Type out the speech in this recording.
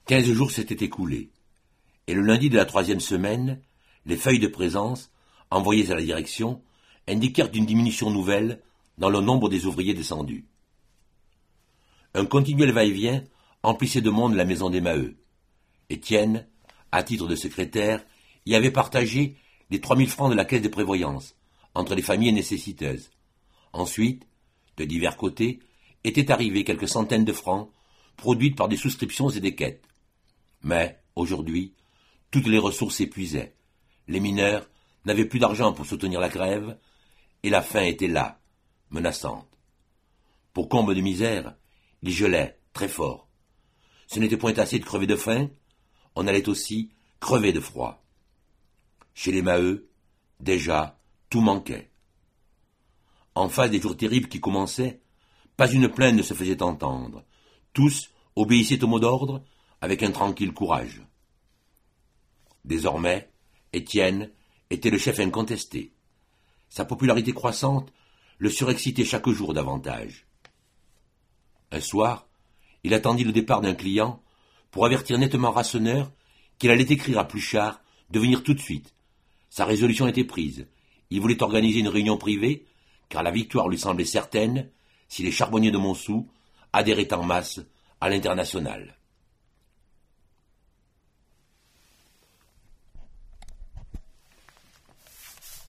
15 jours s'étaient écoulés, et le lundi de la 3e semaine, les feuilles de présence, envoyées à la direction, indiquèrent une diminution nouvelle dans le nombre des ouvriers descendus. Un continuel va-et-vient emplissait de monde la maison des Maheu. Étienne, à titre de secrétaire, y avait partagé les 3000 francs de la caisse de prévoyance entre les familles nécessiteuses. Ensuite, de divers côtés, étaient arrivés quelques centaines de francs, produites par des souscriptions et des quêtes. Mais, aujourd'hui, toutes les ressources s'épuisaient. Les mineurs n'avaient plus d'argent pour soutenir la grève, et la faim était là, menaçante. Pour comble de misère, il gelait très fort. Ce n'était point assez de crever de faim, on allait aussi crever de froid. Chez les Maheu, déjà, tout manquait. En face des jours terribles qui commençaient, pas une plainte ne se faisait entendre. Tous obéissaient au mot d'ordre avec un tranquille courage. Désormais, Étienne était le chef incontesté. Sa popularité croissante le surexcitait chaque jour davantage. Un soir, il attendit le départ d'un client pour avertir nettement Rasseneur qu'il allait écrire à Pluchart de venir tout de suite. Sa résolution était prise. Il voulait organiser une réunion privée, car la victoire lui semblait certaine si les charbonniers de Montsou adhéraient en masse à l'Internationale.